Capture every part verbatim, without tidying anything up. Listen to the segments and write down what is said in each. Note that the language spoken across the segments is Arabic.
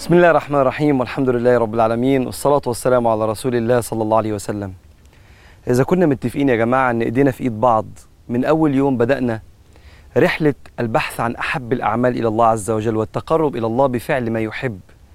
بسم الله الرحمن الرحيم، والحمد لله رب العالمين، والصلاة والسلام على رسول الله صلى الله عليه وسلم. إذا كنا متفقين يا جماعة أن إيدينا في إيد بعض من أول يوم بدأنا رحلة البحث عن أحب الأعمال إلى الله عز وجل والتقرب إلى الله بفعل ما يحب،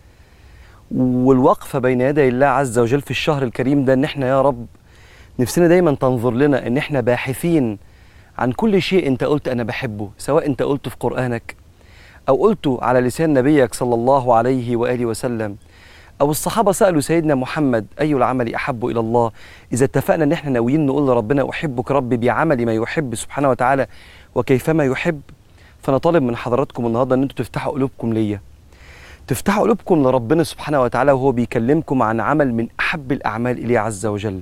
والوقفة بين يدي الله عز وجل في الشهر الكريم ده، أن احنا يا رب نفسنا دايما تنظر لنا أن احنا باحثين عن كل شيء أنت قلت أنا بحبه، سواء أنت قلته في قرآنك أو قلته على لسان نبيك صلى الله عليه وآله وسلم، أو الصحابة سألوا سيدنا محمد أي العمل أحب إلى الله. إذا اتفقنا أن احنا ناويين نقول لربنا أحبك ربي بعمل ما يحب سبحانه وتعالى وكيفما يحب، فأنا طالب من حضراتكم النهاردة أن انتوا تفتحوا قلوبكم ليا، تفتحوا قلوبكم لربنا سبحانه وتعالى وهو بيكلمكم عن عمل من أحب الأعمال إليه عز وجل،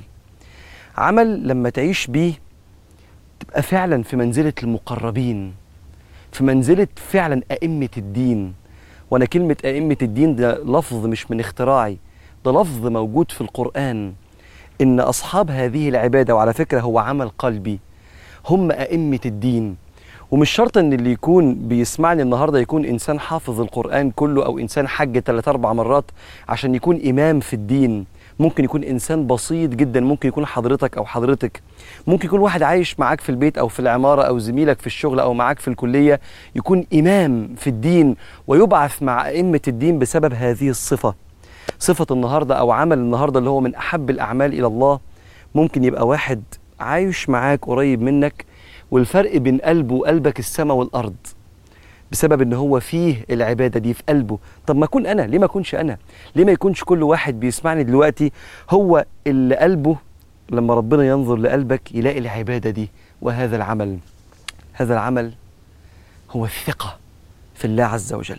عمل لما تعيش بيه تبقى فعلا في منزلة المقربين، في منزلة فعلا أئمة الدين. وأنا كلمة أئمة الدين ده لفظ مش من اختراعي، ده لفظ موجود في القرآن، إن أصحاب هذه العبادة، وعلى فكرة هو عمل قلبي، هم أئمة الدين. ومش شرط إن اللي يكون بيسمعني النهاردة يكون إنسان حافظ القرآن كله أو إنسان حج ثلاث أربع مرات عشان يكون إمام في الدين. ممكن يكون إنسان بسيط جدا، ممكن يكون حضرتك أو حضرتك، ممكن يكون واحد عايش معاك في البيت أو في العمارة أو زميلك في الشغل أو معاك في الكلية، يكون إمام في الدين ويبعث مع أئمة الدين بسبب هذه الصفة. صفة النهاردة أو عمل النهاردة اللي هو من أحب الأعمال إلى الله، ممكن يبقى واحد عايش معاك قريب منك والفرق بين قلبه وقلبك السماء والأرض، بسبب ان هو فيه العبادة دي في قلبه. طب ما اكون انا، ليه ما اكونش انا؟ ليه ما يكونش كل واحد بيسمعني دلوقتي هو اللي قلبه لما ربنا ينظر لقلبك يلاقي العبادة دي وهذا العمل؟ هذا العمل هو الثقة في الله عز وجل.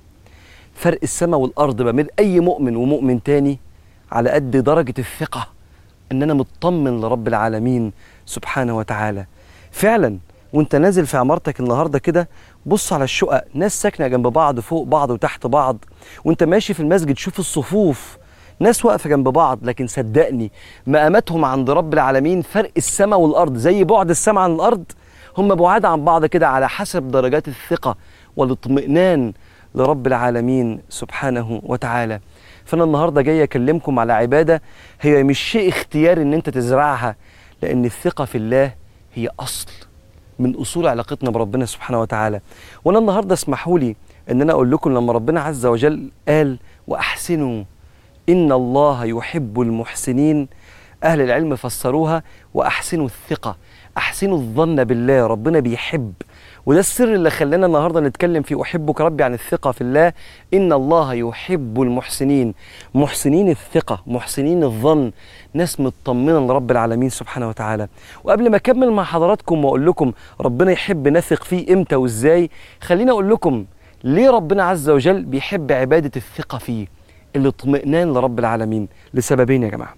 فرق السماء والأرض بقى من أي مؤمن ومؤمن تاني على قد درجة الثقة ان انا مطمن لرب العالمين سبحانه وتعالى. فعلا وانت نازل في عمارتك النهارده كده بص على الشقق، ناس ساكنه جنب بعض فوق بعض وتحت بعض، وانت ماشي في المسجد شوف الصفوف، ناس واقفه جنب بعض، لكن صدقني مقاماتهم عند رب العالمين فرق السماء والارض، زي بعد السماء عن الارض، هم بعاد عن بعض كده على حسب درجات الثقه والاطمئنان لرب العالمين سبحانه وتعالى. فانا النهارده جاي اكلمكم على عباده هي مش شيء اختياري ان انت تزرعها، لان الثقه في الله هي اصل من أصول علاقتنا بربنا سبحانه وتعالى. وأنا النهاردة اسمحوا لي أن أنا أقول لكم لما ربنا عز وجل قال وأحسنوا إن الله يحب المحسنين، أهل العلم فسروها وأحسنوا الثقة، أحسنوا الظن بالله، ربنا بيحب. وده السر اللي خلانا النهاردة نتكلم في أحبك ربي عن الثقة في الله. إن الله يحب المحسنين، محسنين الثقة، محسنين الظن، ناس مطمنة لرب العالمين سبحانه وتعالى. وقبل ما أكمل مع حضراتكم وأقول لكم ربنا يحب نثق فيه إمتى وإزاي، خلينا أقول لكم ليه ربنا عز وجل بيحب عبادة الثقة فيه، الاطمئنان لرب العالمين، لسببين يا جماعة.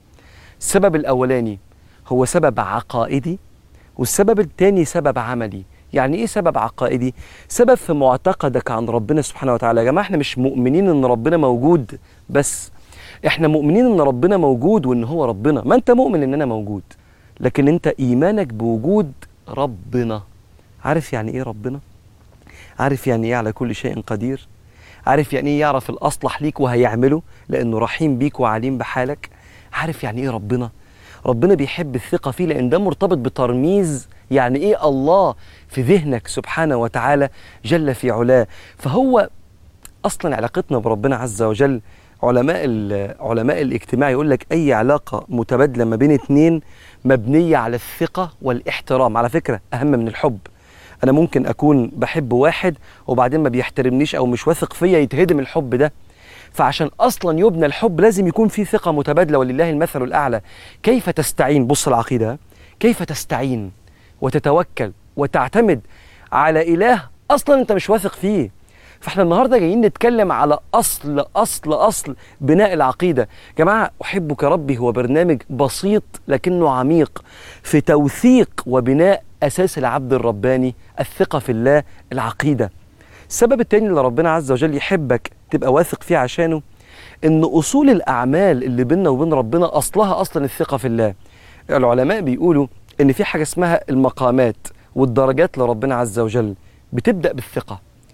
السبب الأولاني هو سبب عقائدي، والسبب الثاني سبب عملي. يعني ايه سبب عقائدي؟ سبب في معتقدك عن ربنا سبحانه وتعالى. يا جماعه احنا مش مؤمنين ان ربنا موجود بس، احنا مؤمنين ان ربنا موجود وان هو ربنا. ما انت مؤمن ان انا موجود، لكن انت ايمانك بوجود ربنا. عارف يعني ايه ربنا؟ عارف يعني ايه على كل شيء قدير؟ عارف يعني ايه يعرف الاصلح ليك وهيعمله لانه رحيم بيك وعليم بحالك؟ عارف يعني ايه ربنا؟ ربنا بيحب الثقة فيه لأن ده مرتبط بترميز يعني إيه الله في ذهنك سبحانه وتعالى جل في علاه. فهو أصلا علاقتنا بربنا عز وجل، علماء علماء الاجتماع يقول لك أي علاقة متبادلة ما بين اتنين مبنية على الثقة والاحترام. على فكرة أهم من الحب. أنا ممكن أكون بحب واحد وبعدين ما بيحترمنيش أو مش واثق فيا، يتهدم الحب ده. فعشان أصلا يبنى الحب لازم يكون في ثقة متبادلة، ولله المثل الأعلى. كيف تستعين؟ بص العقيدة، كيف تستعين وتتوكل وتعتمد على إله أصلا أنت مش واثق فيه؟ فاحنا النهاردة جايين نتكلم على أصل أصل أصل بناء العقيدة. جماعة أحبك ربي هو برنامج بسيط لكنه عميق في توثيق وبناء أساس العبد الرباني، الثقة في الله، العقيدة. السبب التاني اللي ربنا عز وجل يحبك تبقى واثق فيه عشانه، ان اصول الاعمال اللي بيننا وبين ربنا اصلها اصلا الثقة في الله. العلماء بيقولوا ان في حاجة اسمها المقامات والدرجات لربنا عز وجل، بتبدأ بالثقة.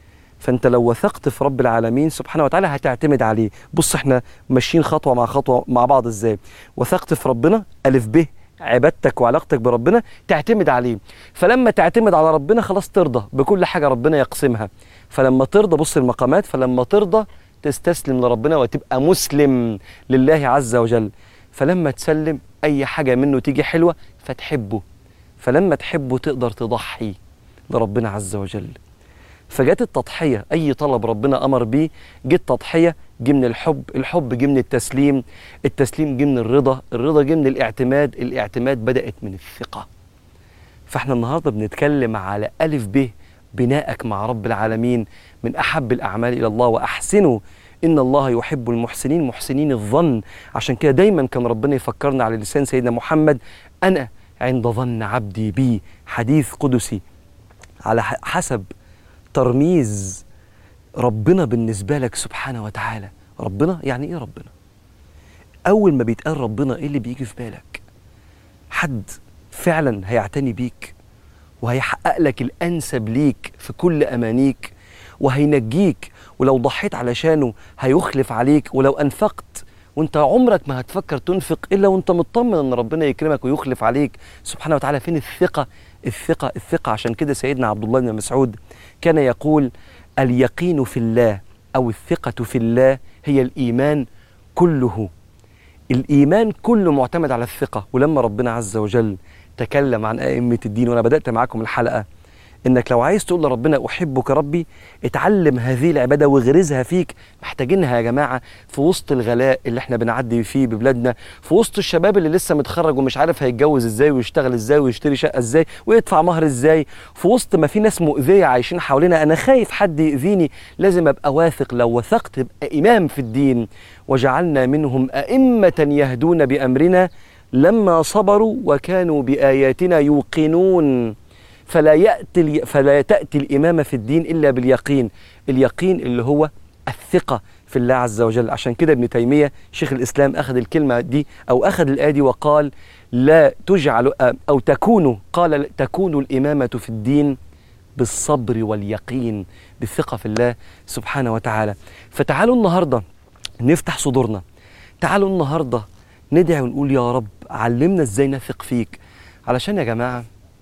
فانت لو وثقت في رب العالمين سبحانه وتعالى هتعتمد عليه. بص احنا ماشيين خطوه مع خطوه مع بعض ازاي. وثقت في ربنا، الف ب عبادتك وعلاقتك بربنا تعتمد عليه. فلما تعتمد على ربنا خلاص ترضى بكل حاجه ربنا يقسمها. فلما ترضى، بص المقامات، فلما ترضى تستسلم لربنا وتبقى مسلم لله عز وجل. فلما تسلم اي حاجه منه تيجي حلوه فتحبه. فلما تحبه تقدر تضحي لربنا عز وجل. فجت التضحية، أي طلب ربنا أمر بيه جت تضحية، جه من الحب، الحب جه من التسليم، التسليم جه من الرضا، الرضا جه من الاعتماد، الاعتماد بدأت من الثقة. فاحنا النهاردة بنتكلم على ألف ب بنائك مع رب العالمين من أحب الأعمال إلى الله، وأحسنوا إن الله يحب المحسنين، محسنين الظن. عشان كده دايما كان ربنا يفكرنا على لسان سيدنا محمد: أنا عند ظن عبدي بي، حديث قدسي على حسب ترميز ربنا بالنسبة لك سبحانه وتعالى. ربنا يعني ايه ربنا؟ اول ما بيتقال ربنا ايه اللي بيجي في بالك؟ حد فعلا هيعتني بيك وهيحقق لك الانسب ليك في كل امانيك وهينجيك، ولو ضحيت علشانه هيخلف عليك، ولو انفقت وانت عمرك ما هتفكر تنفق الا وانت مطمن ان ربنا يكرمك ويخلف عليك سبحانه وتعالى. فين الثقة؟ الثقة الثقة. عشان كده سيدنا عبد الله بن مسعود كان يقول: اليقين في الله أو الثقة في الله هي الإيمان كله. الإيمان كله معتمد على الثقة. ولما ربنا عز وجل تكلم عن أئمة الدين، وأنا بدأت معاكم الحلقة إنك لو عايز تقول لربنا أحبك ربي، اتعلم هذه العبادة واغرزها فيك. محتاجينها يا جماعة في وسط الغلاء اللي احنا بنعدي فيه ببلادنا، في وسط الشباب اللي لسه متخرج ومش عارف هيتجوز ازاي ويشتغل ازاي ويشتري شقة ازاي ويدفع مهر ازاي، في وسط ما في ناس مؤذية عايشين حوالينا. أنا خايف حد يؤذيني، لازم أبقى واثق. لو وثقت ابقى إمام في الدين. وجعلنا منهم أئمة يهدون بأمرنا لما صبروا وكانوا بآياتنا يوقنون. فلا يأتي فلا تأتي الإمامة في الدين إلا باليقين. اليقين اللي هو الثقة في الله عز وجل. عشان كده ابن تيمية شيخ الإسلام أخذ الكلمة دي أو أخذ الآية دي وقال: لا تجعل أو تكون قال تكون الإمامة في الدين بالصبر واليقين، بالثقة في الله سبحانه وتعالى. فتعالوا النهاردة نفتح صدورنا، تعالوا النهاردة ندعي ونقول: يا رب علمنا ازاي نثق فيك. علشان يا جماعة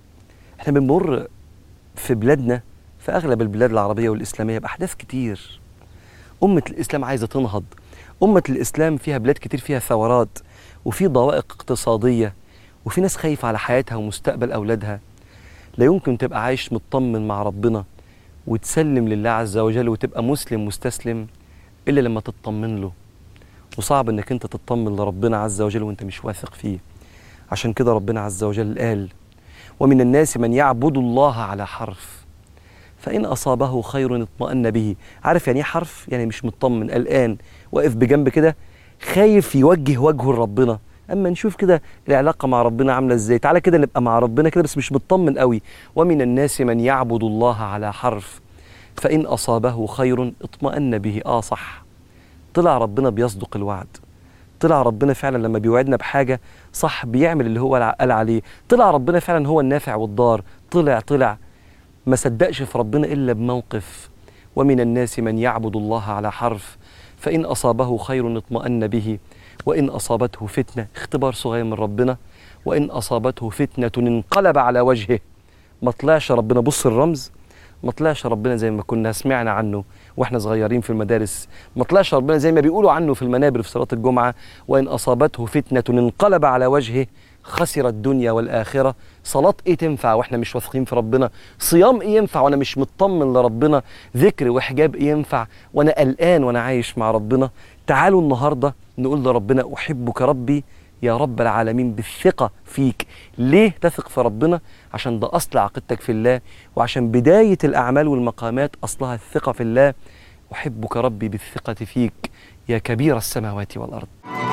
احنا بنمر في بلادنا، في اغلب البلاد العربية والاسلامية، باحداث كتير. امة الاسلام عايزة تنهض، امة الاسلام فيها بلاد كتير فيها ثورات وفي ضوائق اقتصادية وفي ناس خايفة على حياتها ومستقبل اولادها. لا يمكن تبقى عايش مطمن مع ربنا وتسلم لله عز وجل وتبقى مسلم مستسلم الا لما تطمن له. وصعب انك انت تطمن لربنا عز وجل وانت مش واثق فيه. عشان كده ربنا عز وجل قال: ومن الناس من يعبد الله على حرف فإن أصابه خير اطمأن به. عارف يعني ايه حرف؟ يعني مش مطمن، قلقان، واقف بجنب كده خايف يوجه وجهه لربنا. اما نشوف كده العلاقة مع ربنا عاملة ازاي. تعالى كده نبقى مع ربنا كده بس مش مطمن قوي. ومن الناس من يعبد الله على حرف فإن أصابه خير اطمأن به. اه صح، طلع ربنا بيصدق الوعد، طلع ربنا فعلا لما بيوعدنا بحاجة صح بيعمل اللي هو قال عليه، طلع ربنا فعلا هو النافع والضار. طلع طلع ما صدقش في ربنا إلا بموقف. ومن الناس من يعبد الله على حرف فإن أصابه خير اطمأن به وإن أصابته فتنة، اختبار صغير من ربنا، وإن أصابته فتنة انقلب على وجهه. ما طلعش ربنا، بص الرمز، ما طلعش ربنا زي ما كنا سمعنا عنه واحنا صغيرين في المدارس، ما طلعش ربنا زي ما بيقولوا عنه في المنابر في صلاة الجمعة: وإن أصابته فتنة انقلب على وجهه خسر الدنيا والآخرة. صلاة ايه تنفع واحنا مش واثقين في ربنا؟ صيام ايه ينفع وانا مش مطمن لربنا؟ ذكر وحجاب ايه ينفع وانا قلقان وانا عايش مع ربنا؟ تعالوا النهاردة نقول لربنا: أحبك ربي يا رب العالمين، بالثقة فيك. ليه تثق في ربنا؟ عشان ده أصل عقيدتك في الله، وعشان بداية الأعمال والمقامات أصلها الثقة في الله. أحبك ربي بالثقة فيك يا كبير السماوات والأرض.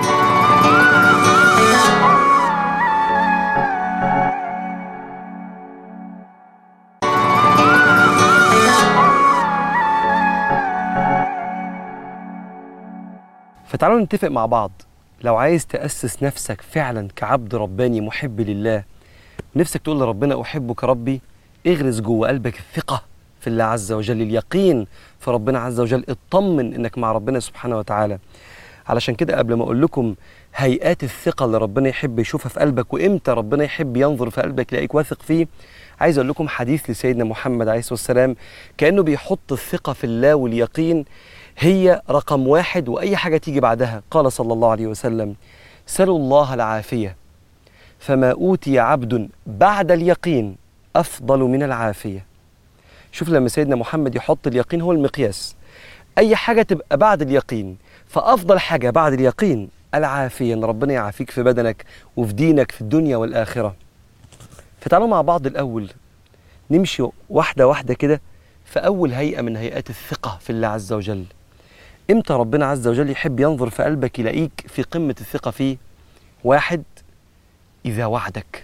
فتعالوا نتفق مع بعض، لو عايز تأسس نفسك فعلا كعبد رباني محب لله، نفسك تقول لربنا أحبك ربي، اغرس جوه قلبك الثقة في الله عز وجل، اليقين في ربنا عز وجل، اطمن انك مع ربنا سبحانه وتعالى. علشان كده قبل ما اقول لكم هيئات الثقة اللي ربنا يحب يشوفها في قلبك وامتى ربنا يحب ينظر في قلبك يلاقيك واثق فيه، عايز اقول لكم حديث لسيدنا محمد عليه الصلاة والسلام كأنه بيحط الثقة في الله واليقين هي رقم واحد واي حاجة تيجي بعدها. قال صلى الله عليه وسلم: سلوا الله العافية فما أوتي عبد بعد اليقين أفضل من العافية. شوف لما سيدنا محمد يحط اليقين هو المقياس، أي حاجة تبقى بعد اليقين، فأفضل حاجة بعد اليقين العافية، إن ربنا يعافيك في بدنك وفي دينك في الدنيا والآخرة. فتعالوا مع بعض الأول نمشي واحدة واحدة كده في أول هيئة من هيئات الثقة في الله عز وجل. إمتى ربنا عز وجل يحب ينظر في قلبك يلاقيك في قمة الثقة فيه؟ واحد، إذا وعدك.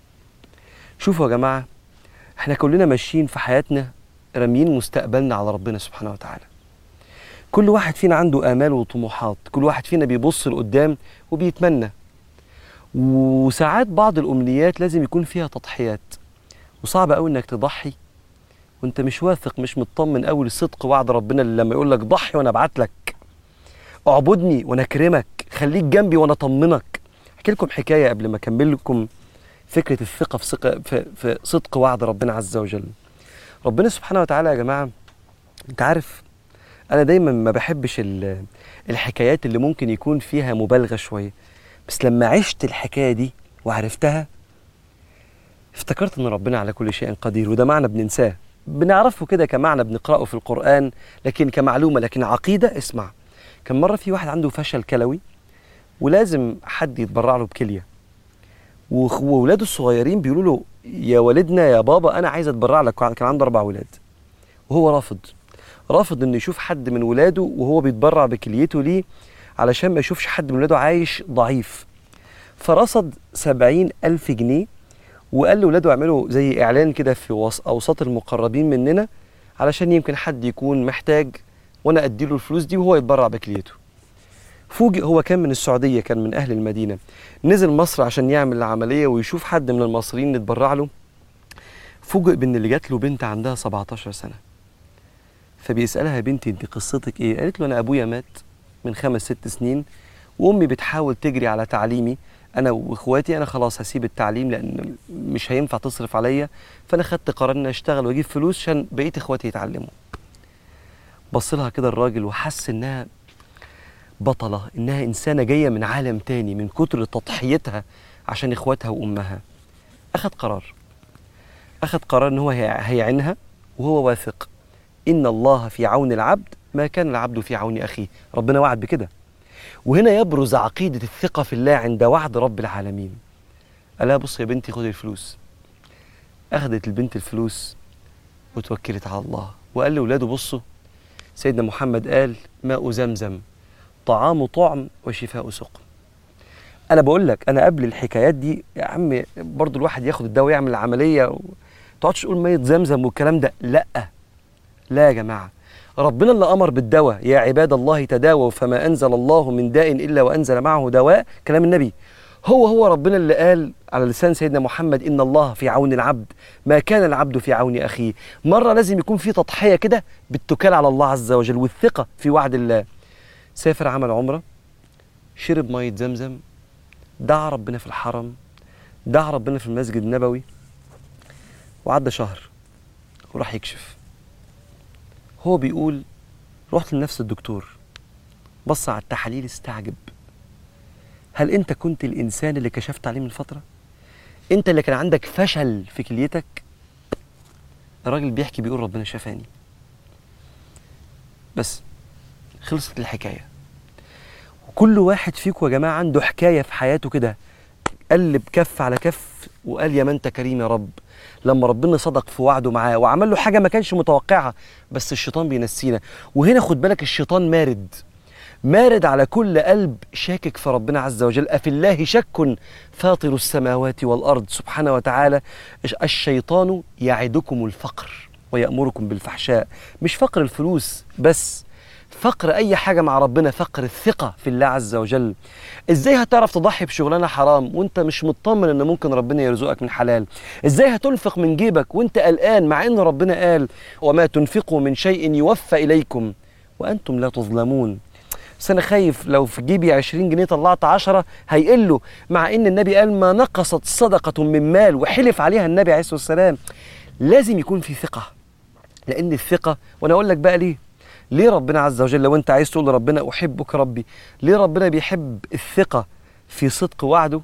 شوفوا يا جماعة، احنا كلنا ماشيين في حياتنا راميين مستقبلنا على ربنا سبحانه وتعالى. كل واحد فينا عنده آمال وطموحات، كل واحد فينا بيبص لقدام وبيتمنى، وساعات بعض الأمنيات لازم يكون فيها تضحيات، وصعب قوي انك تضحي وانت مش واثق مش مطمن قوي لصدق وعد ربنا اللي لما يقول لك ضحي وانا ابعت لك، اعبدني وانا اكرمك، خليك جنبي وانا اطمنك. احكي لكم حكايه قبل ما اكمل لكم فكره الثقه في, ثقة في, في صدق وعد ربنا عز وجل. ربنا سبحانه وتعالى يا جماعه، انت عارف انا دايما ما بحبش الحكايات اللي ممكن يكون فيها مبالغه شويه، بس لما عشت الحكايه دي وعرفتها افتكرت ان ربنا على كل شيء قدير. وده معنى بننساه، بنعرفه كده كمعنى بنقرأه في القرآن لكن كمعلومة، لكن عقيدة. اسمع، كان مرة في واحد عنده فشل كلوي ولازم حد يتبرع له بكلية، وولاده الصغيرين بيقولوا له يا والدنا يا بابا أنا عايز أتبرع لك. كان عنده أربع ولاد وهو رافض رافض إنه يشوف حد من ولاده وهو بيتبرع بكليته ليه، علشان ما يشوفش حد من ولاده عايش ضعيف. فرصد سبعين ألف جنيه وقال لولاده اعملوا زي إعلان كده في أوساط المقربين مننا علشان يمكن حد يكون محتاج وأنا أديله الفلوس دي وهو يتبرع بكليته. فوجئ، هو كان من السعودية، كان من أهل المدينة، نزل مصر عشان يعمل العملية ويشوف حد من المصريين يتبرع له. فوجئ بأن اللي جات له بنت عندها سبعتاشر سنة، فبيسألها: بنتي انت قصتك ايه؟ قالت له: أنا أبويا مات من خمس ست سنين وأمي بتحاول تجري على تعليمي أنا وإخواتي، أنا خلاص هسيب التعليم لأن مش هينفع تصرف عليا، فأنا خدت قرار إني أشتغل وأجيب فلوس عشان بقية إخواتي يتعلموا. بص لها كده الراجل وحس إنها بطلة، إنها إنسانة جاية من عالم تاني من كتر تضحيتها عشان إخواتها وأمها. أخذ قرار أخذ قرار إن هو هيعينها، وهو واثق إن الله في عون العبد ما كان العبد في عون أخيه. ربنا وعد بكده. وهنا يبرز عقيدة الثقة في الله عند وعد رب العالمين. قال لها: بص يا بنتي خدي الفلوس. أخذت البنت الفلوس وتوكلت على الله، وقال لأولاده: بصوا سيدنا محمد قال: ماء زمزم طعام طعم وشفاء سقم. أنا بقول لك، أنا قبل الحكايات دي يا عم برضو الواحد ياخد الدواء ويعمل العملية و... تقعدش تقول مية زمزم والكلام ده، لأ لا يا جماعة، ربنا اللي أمر بالدواء: يا عباد الله تداووا فما أنزل الله من داء إلا وأنزل معه دواء. كلام النبي. هو هو ربنا اللي قال على لسان سيدنا محمد: إن الله في عون العبد ما كان العبد في عون أخيه. مرة لازم يكون في تضحية كده بالتكال على الله عز وجل والثقة في وعد الله. سافر عمل عمرة، شرب مية زمزم، دعا ربنا في الحرم، دعا ربنا في المسجد النبوي، وعدى شهر وراح يكشف. هو بيقول: رحت لنفس الدكتور، بص على التحاليل استعجب: هل انت كنت الانسان اللي كشفت عليه من فترة؟ انت اللي كان عندك فشل في كليتك؟ الراجل بيحكي بيقول: ربنا شفاني. بس خلصت الحكاية. وكل واحد فيكم يا جماعة عنده حكاية في حياته كده، قلب كف على كف وقال: يا من انت كريم يا رب. لما ربنا صدق في وعده معاه وعمل له حاجة ما كانش متوقعها، بس الشيطان بينسينا. وهنا خد بالك، الشيطان مارد مارد على كل قلب شاكك في ربنا عز وجل. أفي الله شك فاطر السماوات والأرض سبحانه وتعالى. الشيطان يعدكم الفقر ويأمركم بالفحشاء. مش فقر الفلوس بس، فقر أي حاجة مع ربنا فقر الثقة في الله عز وجل. إزاي هتعرف تضحي بشغلانة حرام وأنت مش مطمن إن ممكن ربنا يرزقك من حلال؟ إزاي هتنفق من جيبك وأنت قلقان مع إن ربنا قال وما تنفقوا من شيء يوفى إليكم وأنتم لا تظلمون؟ بس أنا خايف لو في جيبي عشرين جنيه طلعت عشرة هيقلوا، مع إن النبي قال ما نقصت صدقة من مال، وحلف عليها النبي عليه الصلاة والسلام. لازم يكون في ثقة، لأن الثقة، وأنا أقول لك بقى ليه ليه ربنا عز وجل، لو أنت عايز تقول لربنا أحبك ربي، ليه ربنا بيحب الثقة في صدق وعده؟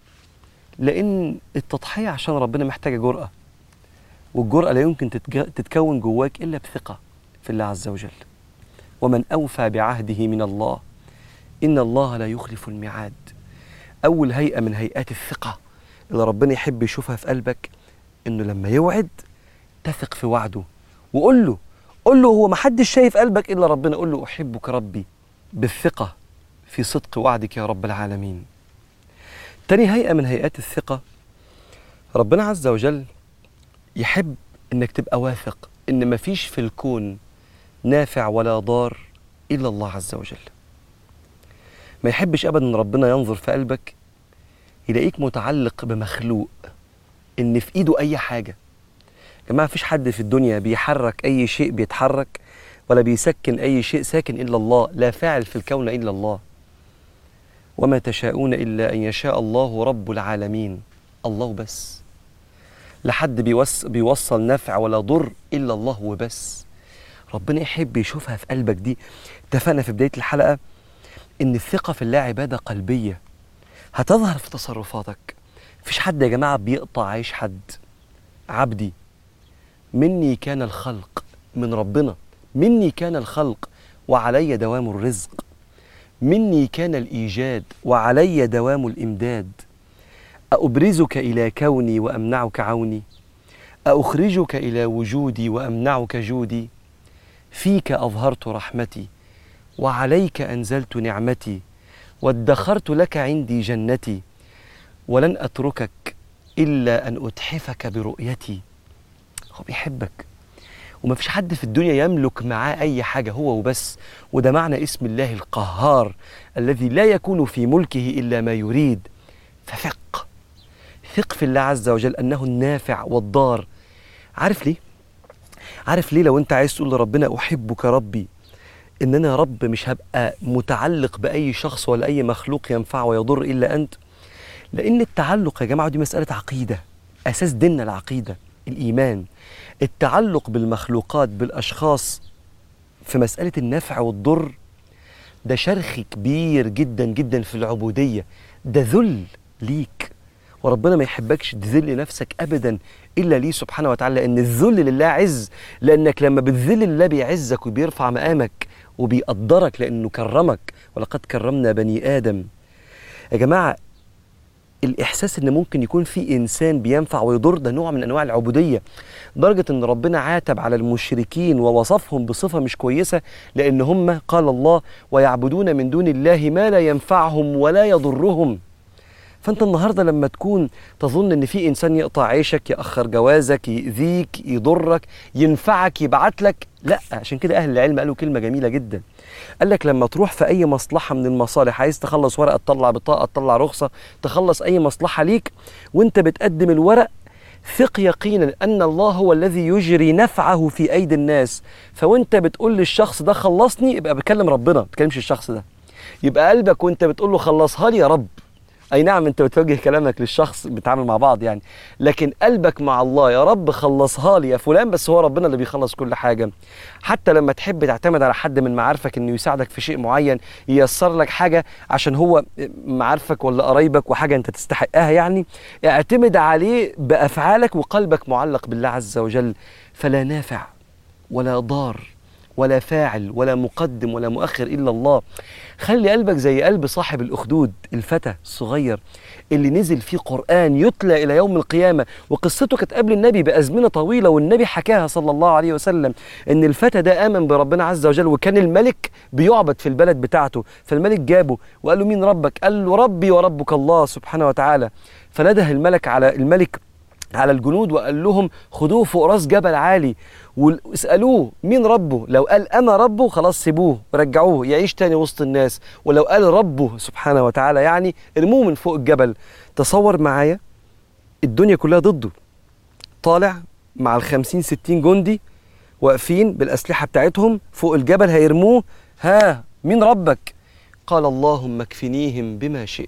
لأن التضحية عشان ربنا محتاجة جرأة، والجرأة لا يمكن تتكون جواك إلا بثقة في الله عز وجل. ومن أوفى بعهده من الله إن الله لا يخلف الميعاد. أول هيئة من هيئات الثقة اللي ربنا يحب يشوفها في قلبك إنه لما يوعد تثق في وعده، وقول له قول له هو ما حدش شايف قلبك إلا ربنا، قول له أحبك ربي بالثقة في صدق وعدك يا رب العالمين. تاني هيئة من هيئات الثقة، ربنا عز وجل يحب إنك تبقى واثق إن مفيش في الكون نافع ولا ضار إلا الله عز وجل. ما يحبش أبدا إن ربنا ينظر في قلبك يلاقيك متعلق بمخلوق، إن في إيده أي حاجة. يا جماعة مفيش حد في الدنيا بيحرك أي شيء بيتحرك ولا بيسكن أي شيء ساكن إلا الله، لا فاعل في الكون إلا الله. وما تشاءون إلا أن يشاء الله رب العالمين، الله بس. لا حد بيوص بيوصل نفع ولا ضر إلا الله وبس. ربنا يحب يشوفها في قلبك دي. اتفقنا في بداية الحلقة إن الثقة في الله عبادة قلبية هتظهر في تصرفاتك. مفيش حد يا جماعة بيقطع عيش حد. عبدي مني كان الخلق، من ربنا مني كان الخلق وعلي دوام الرزق، مني كان الإيجاد وعلي دوام الإمداد. أبرزك إلى كوني وأمنعك عوني، أخرجك إلى وجودي وأمنعك جودي. فيك أظهرت رحمتي وعليك أنزلت نعمتي، وادخرت لك عندي جنتي، ولن أتركك إلا أن أتحفك برؤيتي. هو بيحبك وما فيش حد في الدنيا يملك معاه أي حاجة، هو وبس. وده معنى اسم الله القهار الذي لا يكون في ملكه إلا ما يريد. فثق ثق في الله عز وجل أنه النافع والضار. عارف ليه؟ عارف ليه لو أنت عايز تقول لربنا أحبك ربي، إن أنا يا رب مش هبقى متعلق بأي شخص ولا أي مخلوق ينفع ويضر إلا أنت؟ لأن التعلق يا جماعة دي مسألة عقيدة، أساس ديننا العقيدة الإيمان. التعلق بالمخلوقات بالأشخاص في مسألة النفع والضر ده شرخ كبير جدا جدا في العبودية، ده ذل ليك، وربنا ما يحبكش تذل نفسك أبدا إلا ليه سبحانه وتعالى. لأن الذل لله عز، لأنك لما بتذل لله بيعزك وبيرفع مقامك وبيقدرك لأنه كرمك، ولقد كرمنا بني آدم. يا جماعة الإحساس إن ممكن يكون في إنسان بينفع ويضر ده نوع من أنواع العبودية، لدرجة إن ربنا عاتب على المشركين ووصفهم بصفة مش كويسة، لأن هم قال الله ويعبدون من دون الله ما لا ينفعهم ولا يضرهم. فأنت النهاردة لما تكون تظن إن في إنسان يقطع عيشك، يأخر جوازك، يأذيك، يضرك، ينفعك، يبعت لك، لا. عشان كده أهل العلم قالوا كلمة جميلة جدا، قال لك لما تروح في أي مصلحة من المصالح، عايز تخلص ورقة، تطلع بطاقة، تطلع رخصة، تخلص أي مصلحة ليك، وانت بتقدم الورق ثق يقينا أن الله هو الذي يجري نفعه في أيدي الناس. فوانت بتقول للشخص ده خلصني، يبقى بتكلم ربنا، ما بتكلمش الشخص ده. يبقى قلبك وانت بتقول له خلصها لي يا رب، أي نعم أنت بتوجه كلامك للشخص بتعامل مع بعض يعني، لكن قلبك مع الله يا رب خلصها لي يا فلان، بس هو ربنا اللي بيخلص كل حاجة. حتى لما تحب تعتمد على حد من معارفك إنه يساعدك في شيء معين، ييسر لك حاجة عشان هو معارفك ولا قرايبك وحاجة أنت تستحقها يعني، اعتمد عليه بأفعالك وقلبك معلق بالله عز وجل. فلا نافع ولا ضار ولا فاعل ولا مقدم ولا مؤخر إلا الله. خلي قلبك زي قلب صاحب الأخدود، الفتى الصغير اللي نزل فيه قرآن يتلى إلى يوم القيامة، وقصته كانت قبل النبي بأزمنة طويلة، والنبي حكاها صلى الله عليه وسلم إن الفتى ده آمن بربنا عز وجل، وكان الملك بيعبد في البلد بتاعته، فالملك جابه وقال له مين ربك؟ قال له ربي وربك الله سبحانه وتعالى. فنده الملك على الملك على الجنود وقال لهم خدوه فوق راس جبل عالي واسألوه مين ربه، لو قال أنا ربه خلاص سيبوه رجعوه يعيش تاني وسط الناس، ولو قال ربه سبحانه وتعالى يعني ارموه من فوق الجبل. تصور معايا الدنيا كلها ضده، طالع مع الخمسين ستين جندي واقفين بالأسلحة بتاعتهم فوق الجبل هيرموه، ها مين ربك؟ قال اللهم اكفنيهم بما شئت.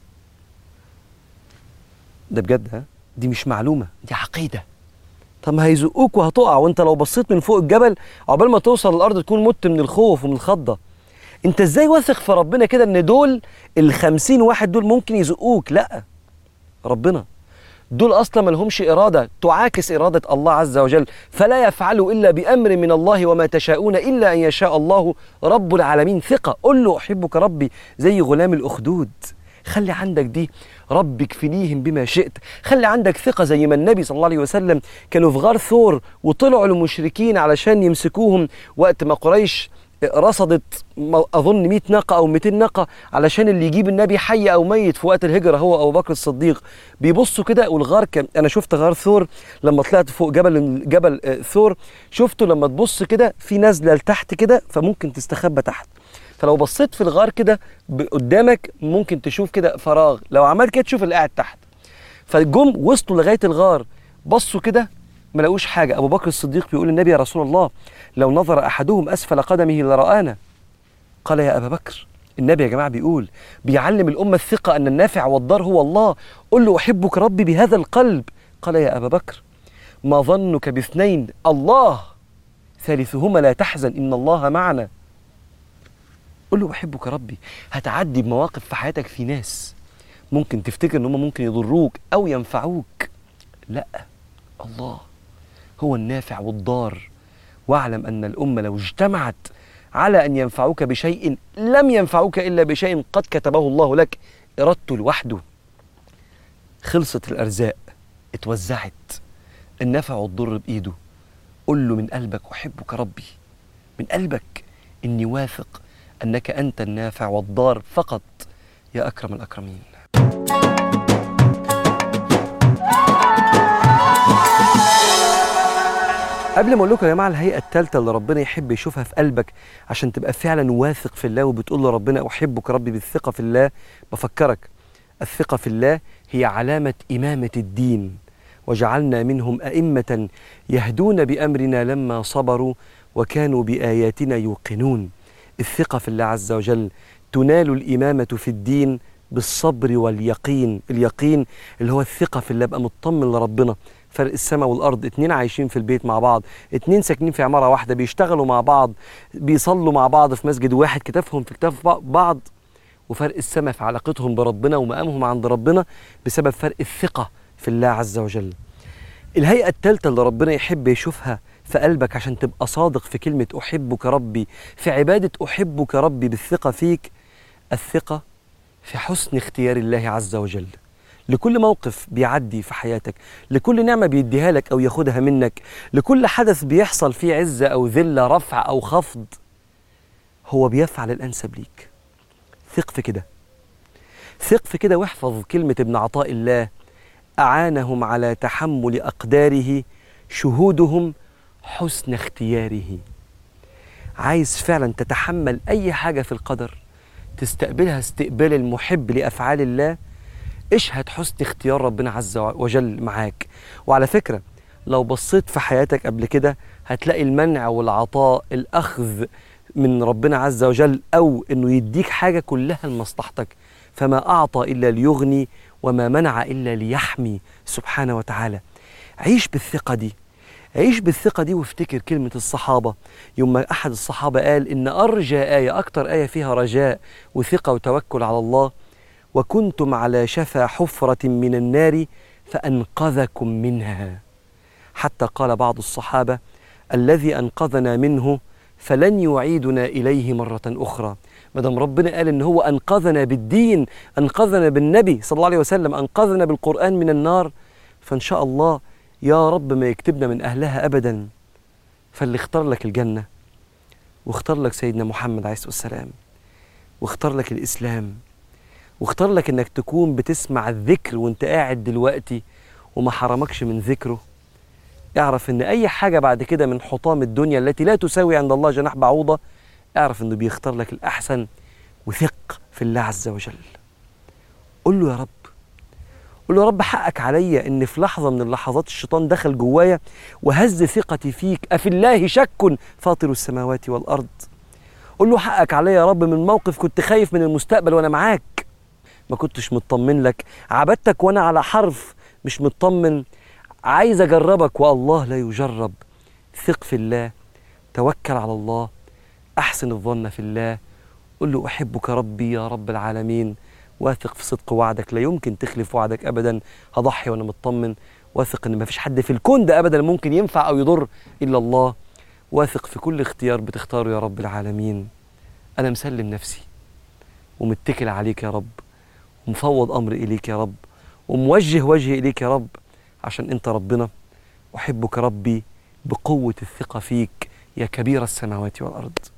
ده بجد، ها دي مش معلومة، دي عقيدة. طب ما هيزقوك وهتقع، وانت لو بصيت من فوق الجبل عقبال ما توصل الأرض تكون مت من الخوف ومن الخضة. انت ازاي واثق في ربنا كده ان دول الخمسين واحد دول ممكن يزقوك؟ لا، ربنا دول اصلا ما لهمش اراده تعاكس اراده الله عز وجل، فلا يفعلوا الا بامر من الله وما تشاءون الا ان يشاء الله رب العالمين. ثقه، قل له احبك ربي زي غلام الاخدود. خلي عندك دي، رب اكفنيهم بما شئت. خلي عندك ثقه زي ما النبي صلى الله عليه وسلم كانوا في غار ثور وطلعوا المشركين علشان يمسكوهم وقت ما قريش رصدت اظن مئة ناقه او مئتين ناقه علشان اللي يجيب النبي حي او ميت في وقت الهجره هو ابو بكر الصديق. بيبصوا كده والغار كان، انا شفت غار ثور لما طلعت فوق جبل جبل ثور، شفته لما تبص كده في نزله لتحت كده فممكن تستخبى تحت. فلو بصيت في الغار كده قدامك ممكن تشوف كده فراغ، لو عملت كده تشوف اللي قاعد تحت. فجم وصلوا لغايه الغار، بصوا كده ما لقوش حاجه. ابو بكر الصديق بيقول للنبي يا رسول الله لو نظر احدهم اسفل قدمه لرآنا. قال يا ابا بكر، النبي يا جماعه بيقول بيعلم الامه الثقه ان النافع والضار هو الله، قل له احبك ربي بهذا القلب. قال يا ابا بكر ما ظنك باثنين الله ثالثهما لا تحزن ان الله معنا. قل له احبك ربي. هتعدي بمواقف في حياتك في ناس ممكن تفتكر ان هم ممكن يضروك او ينفعوك، لا، الله هو النافع والضار. واعلم أن الأمة لو اجتمعت على أن ينفعوك بشيء لم ينفعوك إلا بشيء قد كتبه الله لك، إرادته لوحده. خلصت الأرزاق، اتوزعت، النفع والضر بإيده. قل له من قلبك أحبك ربي، من قلبك إني واثق أنك أنت النافع والضار فقط يا أكرم الأكرمين. قبل ما اقول لكم يا جماعه الهيئه الثالثه اللي ربنا يحب يشوفها في قلبك عشان تبقى فعلا واثق في الله وبتقول له ربنا احبك ربي بالثقه في الله، بفكرك الثقه في الله هي علامه امامه الدين. وجعلنا منهم ائمه يهدون بامرنا لما صبروا وكانوا باياتنا يوقنون. الثقه في الله عز وجل تنال الامامه في الدين بالصبر واليقين. اليقين اللي هو الثقه في الله، بقى مطمن لربنا. فرق السماء والأرض، اتنين عايشين في البيت مع بعض، اتنين ساكنين في عمارة واحدة، بيشتغلوا مع بعض، بيصلوا مع بعض في مسجد واحد، كتافهم في كتاف بعض، وفرق السماء في علاقتهم بربنا ومقامهم عند ربنا بسبب فرق الثقة في الله عز وجل. الهيئة الثالثة اللي ربنا يحب يشوفها في قلبك عشان تبقى صادق في كلمة أحبك ربي، في عبادة أحبك ربي بالثقة فيك، الثقة في حسن اختيار الله عز وجل لكل موقف بيعدي في حياتك، لكل نعمة بيديها لك أو ياخدها منك، لكل حدث بيحصل فيه عزة أو ذلة، رفع أو خفض، هو بيفعل الأنسب ليك. ثق في كده، ثق في كده، واحفظ كلمة ابن عطاء الله: أعانهم على تحمل أقداره شهودهم حسن اختياره. عايز فعلا تتحمل أي حاجة في القدر، تستقبلها استقبال المحب لأفعال الله، اشهد حسن اختيار ربنا عز وجل معاك. وعلى فكرة لو بصيت في حياتك قبل كده هتلاقي المنع والعطاء، الأخذ من ربنا عز وجل أو أنه يديك حاجة كلها لمصلحتك. فما أعطى إلا ليغني وما منع إلا ليحمي سبحانه وتعالى. عيش بالثقة دي، عيش بالثقة دي، وافتكر كلمة الصحابة يوم ما أحد الصحابة قال إن أرجى آية، أكتر آية فيها رجاء وثقة وتوكل على الله: وكنتم على شفا حفرة من النار فأنقذكم منها. حتى قال بعض الصحابة: الذي أنقذنا منه فلن يعيدنا إليه مرة أخرى. مدام ربنا قال إن هو أنقذنا بالدين، أنقذنا بالنبي صلى الله عليه وسلم، أنقذنا بالقرآن من النار، فإن شاء الله يا رب ما يكتبنا من أهلها أبدا. فاللي اختار لك الجنة واختار لك سيدنا محمد عليه الصلاة والسلام واختار لك الإسلام واختار لك إنك تكون بتسمع الذكر وانت قاعد دلوقتي وما حرمكش من ذكره، اعرف ان اي حاجة بعد كده من حطام الدنيا التي لا تساوي عند الله جناح بعوضة، اعرف انه بيختار لك الاحسن، وثق في الله عز وجل. قل له يا رب، قل له يا رب حقك عليا ان في لحظة من اللحظات الشيطان دخل جوايا وهز ثقتي فيك، افي الله شك فاطر السماوات والارض. قل له حقك عليا يا رب من موقف كنت خايف من المستقبل وانا معاك، ما كنتش مطمن لك، عبدتك وانا على حرف مش مطمن، عايز اجربك والله لا يجرب. ثق في الله، توكل على الله، احسن الظن في الله. قل له احبك ربي يا رب العالمين، واثق في صدق وعدك، لا يمكن تخلف وعدك ابدا، هضحي وانا مطمن، واثق ان ما فيش حد في الكون ده ابدا ممكن ينفع او يضر الا الله، واثق في كل اختيار بتختاره يا رب العالمين. انا مسلم نفسي ومتكل عليك يا رب، ومفوض امري اليك يا رب، وموجه وجهي اليك يا رب، عشان انت ربنا. احبك ربي بقوة الثقة فيك يا كبير السماوات والارض.